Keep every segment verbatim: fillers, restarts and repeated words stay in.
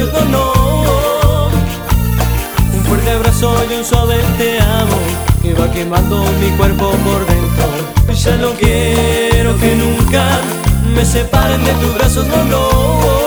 labios, no, no. Un fuerte abrazo y un suave te amo que va quemando mi cuerpo por dentro. Ya no quiero que nunca me separen de tus brazos, no, no.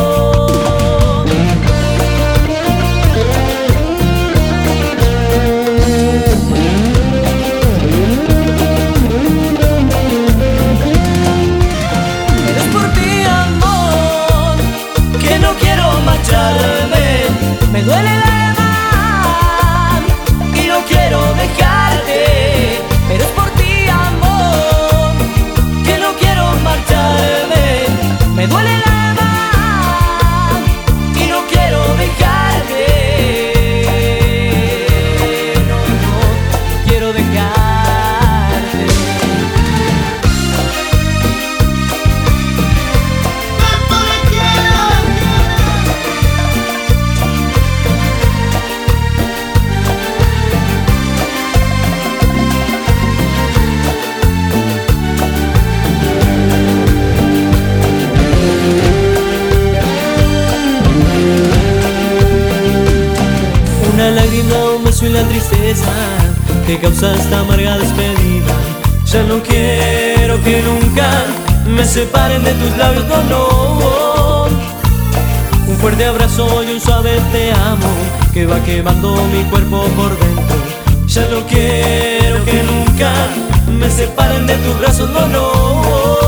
Me duele el alma y no quiero dejarte, pero es por ti, amor, que no quiero marcharme. Me duele el alma y no quiero dejarte, no, no quiero dejarte. Una lágrima, un beso y la tristeza que causa esta amarga despedida. Ya no quiero que nunca me separen de tus labios, no, no. Un fuerte abrazo y un suave te amo que va quemando mi cuerpo por dentro. Ya no quiero que nunca me separen de tus brazos, no, no.